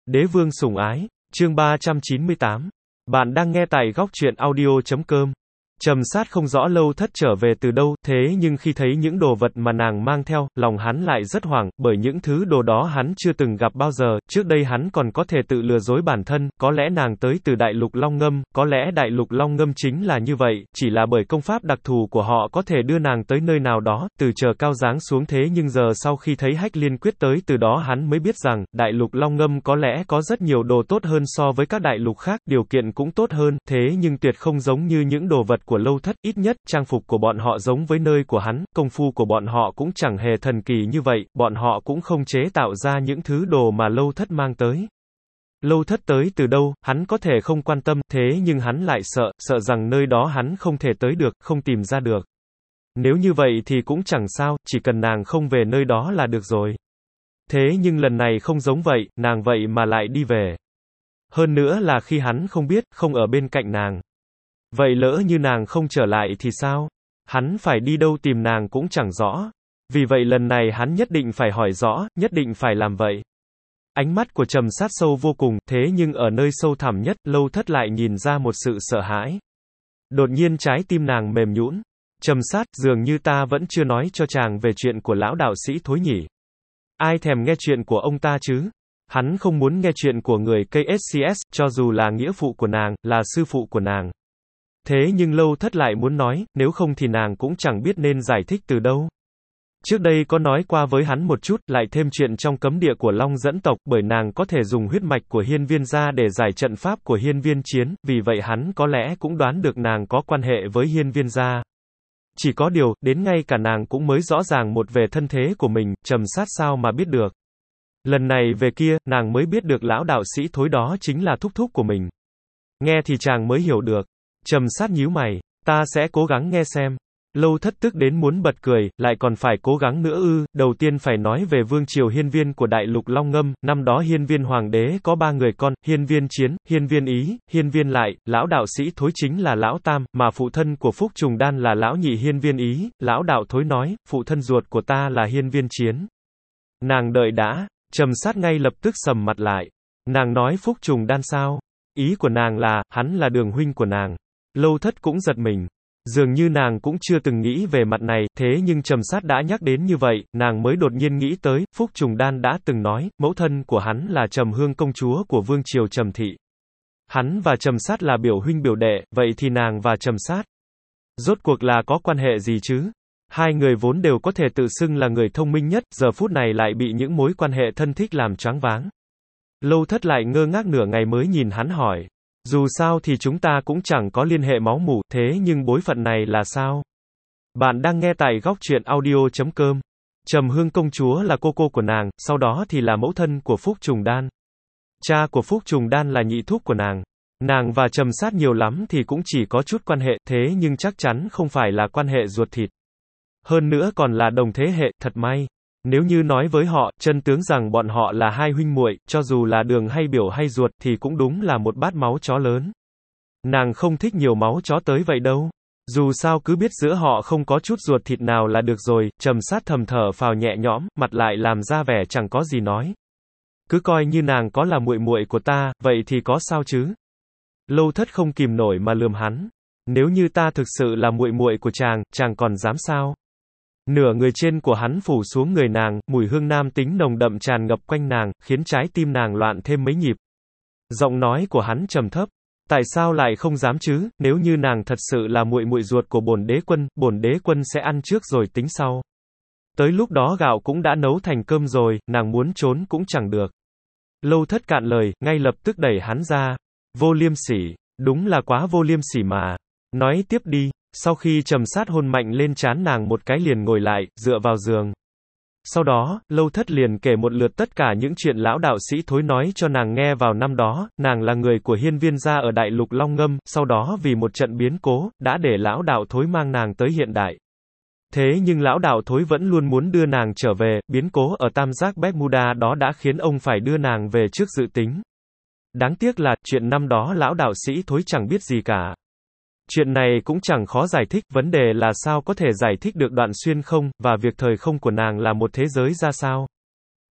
Đế vương sủng ái, chương 398. Bạn đang nghe tại góc truyện audio.com. Trầm Sát không rõ Lâu Thất trở về từ đâu, thế nhưng khi thấy những đồ vật mà nàng mang theo, lòng hắn lại rất hoảng, bởi những thứ đồ đó hắn chưa từng gặp bao giờ, trước đây hắn còn có thể tự lừa dối bản thân, có lẽ nàng tới từ Đại Lục Long Ngâm, có lẽ Đại Lục Long Ngâm chính là như vậy, chỉ là bởi công pháp đặc thù của họ có thể đưa nàng tới nơi nào đó, từ trời cao giáng xuống thế nhưng giờ sau khi thấy Hách Liên Quyết tới từ đó hắn mới biết rằng, Đại Lục Long Ngâm có lẽ có rất nhiều đồ tốt hơn so với các đại lục khác, điều kiện cũng tốt hơn, thế nhưng tuyệt không giống như những đồ vật của Lâu Thất, ít nhất, trang phục của bọn họ giống với nơi của hắn, công phu của bọn họ cũng chẳng hề thần kỳ như vậy, bọn họ cũng không chế tạo ra những thứ đồ mà Lâu Thất mang tới. Lâu Thất tới từ đâu, hắn có thể không quan tâm, thế nhưng hắn lại sợ rằng nơi đó hắn không thể tới được, không tìm ra được. Nếu như vậy thì cũng chẳng sao, chỉ cần nàng không về nơi đó là được rồi. Thế nhưng lần này không giống vậy, nàng vậy mà lại đi về. Hơn nữa là khi hắn không biết, không ở bên cạnh nàng. Vậy lỡ như nàng không trở lại thì sao? Hắn phải đi đâu tìm nàng cũng chẳng rõ. Vì vậy lần này hắn nhất định phải hỏi rõ, nhất định phải làm vậy. Ánh mắt của Trầm Sát sâu vô cùng, thế nhưng ở nơi sâu thẳm nhất, Lâu Thất lại nhìn ra một sự sợ hãi. Đột nhiên trái tim nàng mềm nhũn. Trầm Sát, dường như ta vẫn chưa nói cho chàng về chuyện của lão đạo sĩ Thối nhỉ. Ai thèm nghe chuyện của ông ta chứ? Hắn không muốn nghe chuyện của người KSCS, cho dù là nghĩa phụ của nàng, là sư phụ của nàng. Thế nhưng Lâu Thất lại muốn nói, nếu không thì nàng cũng chẳng biết nên giải thích từ đâu. Trước đây có nói qua với hắn một chút, lại thêm chuyện trong cấm địa của Long Dẫn tộc, bởi nàng có thể dùng huyết mạch của Hiên Viên gia để giải trận pháp của Hiên Viên Chiến, vì vậy hắn có lẽ cũng đoán được nàng có quan hệ với Hiên Viên gia. Chỉ có điều, đến ngay cả nàng cũng mới rõ ràng một về thân thế của mình, Trầm Sát sao mà biết được. Lần này về kia, nàng mới biết được lão đạo sĩ Thối đó chính là thúc thúc của mình. Nghe thì chàng mới hiểu được. Trầm Sát nhíu mày, ta sẽ cố gắng nghe xem. Lâu Thất tức đến muốn bật cười, lại còn phải cố gắng nữa ư? Đầu tiên phải nói về vương triều Hiên Viên của Đại Lục Long Ngâm, năm đó Hiên Viên Hoàng đế có 3 người con, Hiên Viên Chiến, Hiên Viên Ý, Hiên Viên Lại, lão đạo sĩ Thối chính là lão tam, mà phụ thân của Phúc Trùng Đan là lão nhị Hiên Viên Ý, lão đạo Thối nói, phụ thân ruột của ta là Hiên Viên Chiến. Nàng đợi đã, Trầm Sát ngay lập tức sầm mặt lại. Nàng nói Phúc Trùng Đan sao? Ý của nàng là, hắn là đường huynh của nàng. Lâu Thất cũng giật mình. Dường như nàng cũng chưa từng nghĩ về mặt này, thế nhưng Trầm Sát đã nhắc đến như vậy, nàng mới đột nhiên nghĩ tới, Phúc Trùng Đan đã từng nói, mẫu thân của hắn là Trầm Hương công chúa của vương triều Trầm Thị. Hắn và Trầm Sát là biểu huynh biểu đệ, vậy thì nàng và Trầm Sát rốt cuộc là có quan hệ gì chứ? Hai người vốn đều có thể tự xưng là người thông minh nhất, giờ phút này lại bị những mối quan hệ thân thích làm choáng váng. Lâu Thất lại ngơ ngác nửa ngày mới nhìn hắn hỏi. Dù sao thì chúng ta cũng chẳng có liên hệ máu mủ, thế nhưng bối phận này là sao? Bạn đang nghe tại góc truyện audio.com. Trầm Hương công chúa là cô của nàng, sau đó thì là mẫu thân của Phúc Trùng Đan. Cha của Phúc Trùng Đan là nhị thúc của nàng. Nàng và Trầm Sát nhiều lắm thì cũng chỉ có chút quan hệ, thế nhưng chắc chắn không phải là quan hệ ruột thịt. Hơn nữa còn là đồng thế hệ, thật may. Nếu như nói với họ, chân tướng rằng bọn họ là hai huynh muội, cho dù là đường hay biểu hay ruột, thì cũng đúng là một bát máu chó lớn. Nàng không thích nhiều máu chó tới vậy đâu. Dù sao cứ biết giữa họ không có chút ruột thịt nào là được rồi, Trầm Sát thầm thở phào nhẹ nhõm, mặt lại làm ra vẻ chẳng có gì nói. Cứ coi như nàng có là muội muội của ta, vậy thì có sao chứ? Lâu Thất không kìm nổi mà lườm hắn. Nếu như ta thực sự là muội muội của chàng còn dám sao? Nửa người trên của hắn phủ xuống người nàng, mùi hương nam tính nồng đậm tràn ngập quanh nàng, khiến trái tim nàng loạn thêm mấy nhịp. Giọng nói của hắn trầm thấp, tại sao lại không dám chứ, nếu như nàng thật sự là muội muội ruột của bổn đế quân sẽ ăn trước rồi tính sau. Tới lúc đó gạo cũng đã nấu thành cơm rồi, nàng muốn trốn cũng chẳng được. Lâu Thất cạn lời, ngay lập tức đẩy hắn ra. Vô liêm sỉ, đúng là quá vô liêm sỉ mà. Nói tiếp đi. Sau khi Trầm Sát hôn mạnh lên trán nàng một cái liền ngồi lại, dựa vào giường. Sau đó, Lâu Thất liền kể một lượt tất cả những chuyện lão đạo sĩ Thối nói cho nàng nghe vào năm đó, nàng là người của Hiên Viên gia ở Đại Lục Long Ngâm, sau đó vì một trận biến cố, đã để lão đạo Thối mang nàng tới hiện đại. Thế nhưng lão đạo Thối vẫn luôn muốn đưa nàng trở về, biến cố ở Tam Giác Bermuda đó đã khiến ông phải đưa nàng về trước dự tính. Đáng tiếc là, chuyện năm đó lão đạo sĩ Thối chẳng biết gì cả. Chuyện này cũng chẳng khó giải thích, vấn đề là sao có thể giải thích được đoạn xuyên không, và việc thời không của nàng là một thế giới ra sao.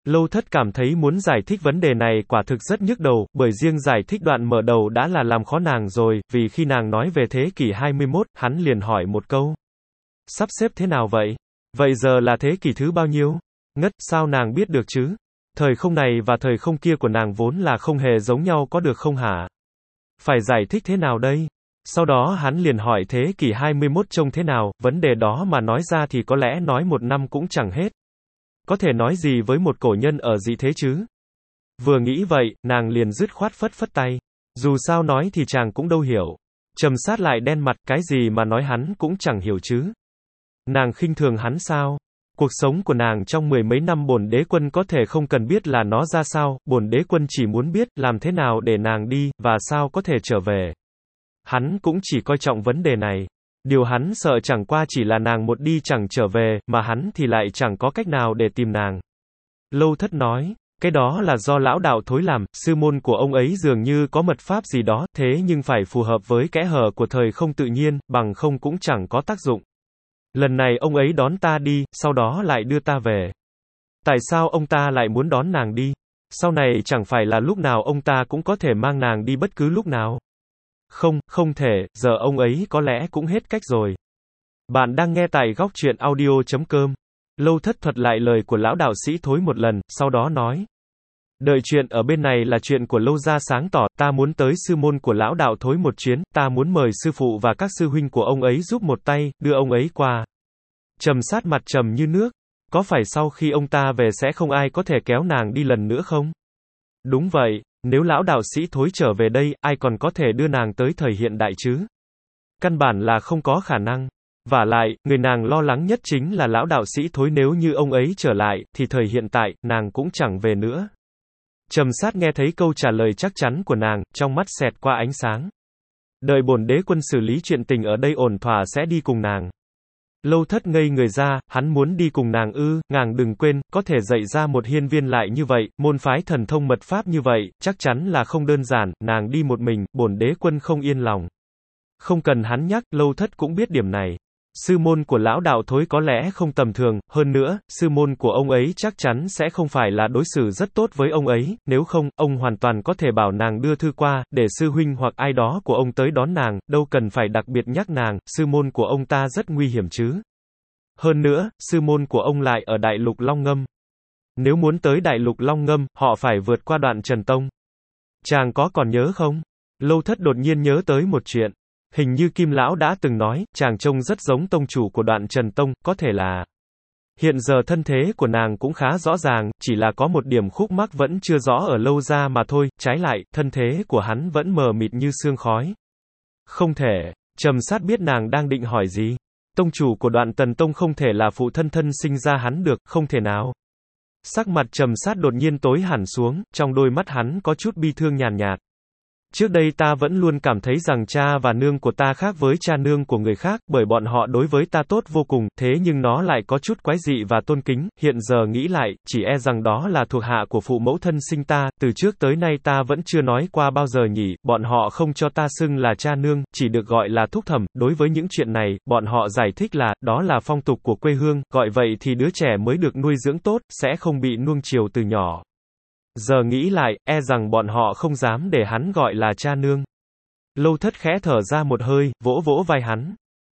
Lâu Thất cảm thấy muốn giải thích vấn đề này quả thực rất nhức đầu, bởi riêng giải thích đoạn mở đầu đã là làm khó nàng rồi, vì khi nàng nói về thế kỷ 21, hắn liền hỏi một câu. Sắp xếp thế nào vậy? Vậy giờ là thế kỷ thứ bao nhiêu? Ngất, sao nàng biết được chứ? Thời không này và thời không kia của nàng vốn là không hề giống nhau có được không hả? Phải giải thích thế nào đây? Sau đó hắn liền hỏi thế kỷ 21 trông thế nào, vấn đề đó mà nói ra thì có lẽ nói một năm cũng chẳng hết. Có thể nói gì với một cổ nhân ở dị thế chứ? Vừa nghĩ vậy, nàng liền dứt khoát phất phất tay. Dù sao nói thì chàng cũng đâu hiểu. Trầm Sát lại đen mặt, cái gì mà nói hắn cũng chẳng hiểu chứ. Nàng khinh thường hắn sao? Cuộc sống của nàng trong mười mấy năm bổn đế quân có thể không cần biết là nó ra sao, bổn đế quân chỉ muốn biết làm thế nào để nàng đi, và sao có thể trở về. Hắn cũng chỉ coi trọng vấn đề này. Điều hắn sợ chẳng qua chỉ là nàng một đi chẳng trở về, mà hắn thì lại chẳng có cách nào để tìm nàng. Lâu Thất nói, cái đó là do lão đạo thối làm, sư môn của ông ấy dường như có mật pháp gì đó, thế nhưng phải phù hợp với kẽ hở của thời không tự nhiên, bằng không cũng chẳng có tác dụng. Lần này ông ấy đón ta đi, sau đó lại đưa ta về. Tại sao ông ta lại muốn đón nàng đi? Sau này chẳng phải là lúc nào ông ta cũng có thể mang nàng đi bất cứ lúc nào. Không, không thể, giờ ông ấy có lẽ cũng hết cách rồi. Bạn đang nghe tại góc truyện audio.com. Lâu Thất thuật lại lời của lão đạo sĩ thối một lần, sau đó nói. Đợi chuyện ở bên này là chuyện của Lâu gia sáng tỏ, ta muốn tới sư môn của lão đạo thối một chuyến, ta muốn mời sư phụ và các sư huynh của ông ấy giúp một tay, đưa ông ấy qua. Trầm Sát mặt trầm như nước. Có phải sau khi ông ta về sẽ không ai có thể kéo nàng đi lần nữa không? Đúng vậy, nếu lão đạo sĩ thối trở về đây, ai còn có thể đưa nàng tới thời hiện đại chứ? Căn bản là không có khả năng. Vả lại, người nàng lo lắng nhất chính là lão đạo sĩ thối, nếu như ông ấy trở lại, thì thời hiện tại, nàng cũng chẳng về nữa. Trầm Sát nghe thấy câu trả lời chắc chắn của nàng, trong mắt xẹt qua ánh sáng. Đợi bổn đế quân xử lý chuyện tình ở đây ổn thỏa sẽ đi cùng nàng. Lâu Thất ngây người ra, hắn muốn đi cùng nàng ư? Nàng đừng quên, có thể dạy ra một hiên viên lại như vậy, môn phái thần thông mật pháp như vậy, chắc chắn là không đơn giản, nàng đi một mình, bổn đế quân không yên lòng. Không cần hắn nhắc, Lâu Thất cũng biết điểm này. Sư môn của lão đạo thối có lẽ không tầm thường, hơn nữa, sư môn của ông ấy chắc chắn sẽ không phải là đối xử rất tốt với ông ấy, nếu không, ông hoàn toàn có thể bảo nàng đưa thư qua, để sư huynh hoặc ai đó của ông tới đón nàng, đâu cần phải đặc biệt nhắc nàng, sư môn của ông ta rất nguy hiểm chứ. Hơn nữa, sư môn của ông lại ở Đại Lục Long Ngâm. Nếu muốn tới Đại Lục Long Ngâm, họ phải vượt qua Đoạn Trần Tông. Chàng có còn nhớ không? Lâu Thất đột nhiên nhớ tới một chuyện. Hình như Kim Lão đã từng nói, chàng trông rất giống tông chủ của Đoạn Trần Tông, có thể là. Hiện giờ thân thế của nàng cũng khá rõ ràng, chỉ là có một điểm khúc mắc vẫn chưa rõ ở Lâu gia mà thôi, trái lại, thân thế của hắn vẫn mờ mịt như sương khói. Không thể, Trầm Sát biết nàng đang định hỏi gì. Tông chủ của Đoạn Tần Tông không thể là phụ thân thân sinh ra hắn được, không thể nào. Sắc mặt Trầm Sát đột nhiên tối hẳn xuống, trong đôi mắt hắn có chút bi thương nhàn nhạt. Trước đây ta vẫn luôn cảm thấy rằng cha và nương của ta khác với cha nương của người khác, bởi bọn họ đối với ta tốt vô cùng, thế nhưng nó lại có chút quái dị và tôn kính, hiện giờ nghĩ lại, chỉ e rằng đó là thuộc hạ của phụ mẫu thân sinh ta, từ trước tới nay ta vẫn chưa nói qua bao giờ nhỉ, bọn họ không cho ta xưng là cha nương, chỉ được gọi là thúc thẩm, đối với những chuyện này, bọn họ giải thích là, đó là phong tục của quê hương, gọi vậy thì đứa trẻ mới được nuôi dưỡng tốt, sẽ không bị nuông chiều từ nhỏ. Giờ nghĩ lại, e rằng bọn họ không dám để hắn gọi là cha nương. Lâu Thất khẽ thở ra một hơi, vỗ vỗ vai hắn.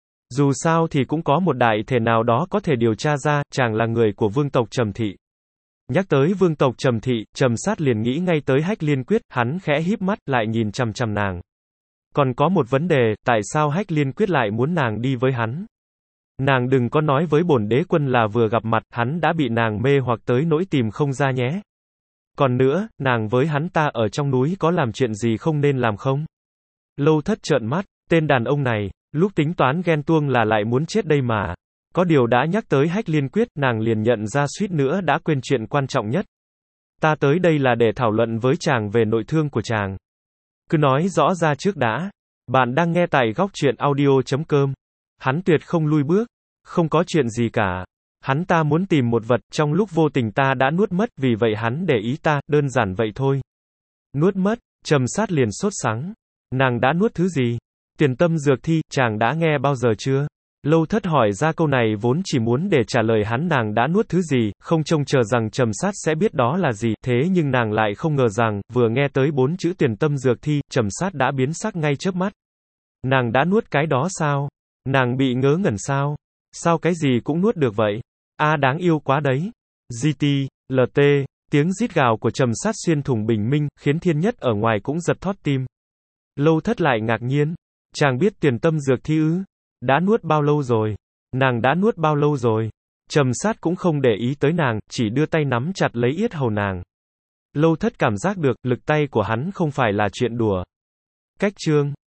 Dù sao thì cũng có một đại thể nào đó có thể điều tra ra, chàng là người của vương tộc Trầm Thị. Nhắc tới vương tộc Trầm Thị, Trầm Sát liền nghĩ ngay tới Hách Liên Quyết, hắn khẽ híp mắt, lại nhìn chằm chằm nàng. Còn có một vấn đề, tại sao Hách Liên Quyết lại muốn nàng đi với hắn? Nàng đừng có nói với bổn đế quân là vừa gặp mặt, hắn đã bị nàng mê hoặc tới nỗi tìm không ra nhé. Còn nữa, nàng với hắn ta ở trong núi có làm chuyện gì không nên làm không? Lâu Thất trợn mắt, tên đàn ông này, lúc tính toán ghen tuông là lại muốn chết đây mà. Có điều đã nhắc tới Hách Liên Quyết, nàng liền nhận ra suýt nữa đã quên chuyện quan trọng nhất. Ta tới đây là để thảo luận với chàng về nội thương của chàng. Cứ nói rõ ra trước đã. Bạn đang nghe tại góc truyện audio.com. Hắn tuyệt không lui bước. Không có chuyện gì cả. Hắn ta muốn tìm một vật, trong lúc vô tình ta đã nuốt mất, vì vậy hắn để ý ta, đơn giản vậy thôi. Nuốt mất, Trầm Sát liền sốt sắng. Nàng đã nuốt thứ gì? Tiền tâm dược thi, chàng đã nghe bao giờ chưa? Lâu Thất hỏi ra câu này vốn chỉ muốn để trả lời hắn nàng đã nuốt thứ gì, không trông chờ rằng Trầm Sát sẽ biết đó là gì, thế nhưng nàng lại không ngờ rằng, vừa nghe tới 4 chữ Tuyển Tâm Dược Thi, Trầm Sát đã biến sắc ngay chớp mắt. Nàng đã nuốt cái đó sao? Nàng bị ngớ ngẩn sao? Sao cái gì cũng nuốt được vậy? A đáng yêu quá đấy. GT, LT, tiếng rít gào của Trầm Sát xuyên thủng bình minh, khiến Thiên Nhất ở ngoài cũng giật thót tim. Lâu Thất lại ngạc nhiên. Chàng biết Tuyển Tâm Dược Thi ư? Đã nuốt bao lâu rồi? Nàng đã nuốt bao lâu rồi? Trầm Sát cũng không để ý tới nàng, chỉ đưa tay nắm chặt lấy yết hầu nàng. Lâu Thất cảm giác được, lực tay của hắn không phải là chuyện đùa. Cách chương